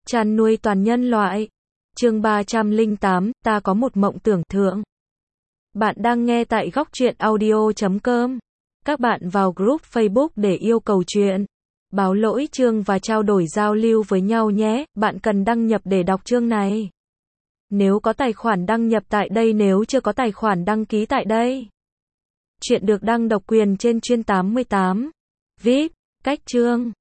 Chăn nuôi toàn nhân loại. Chương 308, ta có một mộng tưởng thượng. Bạn đang nghe tại Góc Truyện Audio.com. Các bạn vào group Facebook để yêu cầu chuyện, báo lỗi chương và trao đổi giao lưu với nhau nhé. Bạn cần đăng nhập để đọc chương này. Nếu có tài khoản đăng nhập tại đây, nếu chưa có tài khoản đăng ký tại đây. Chuyện được đăng độc quyền trên Chuyên 88. VIP, cách chương.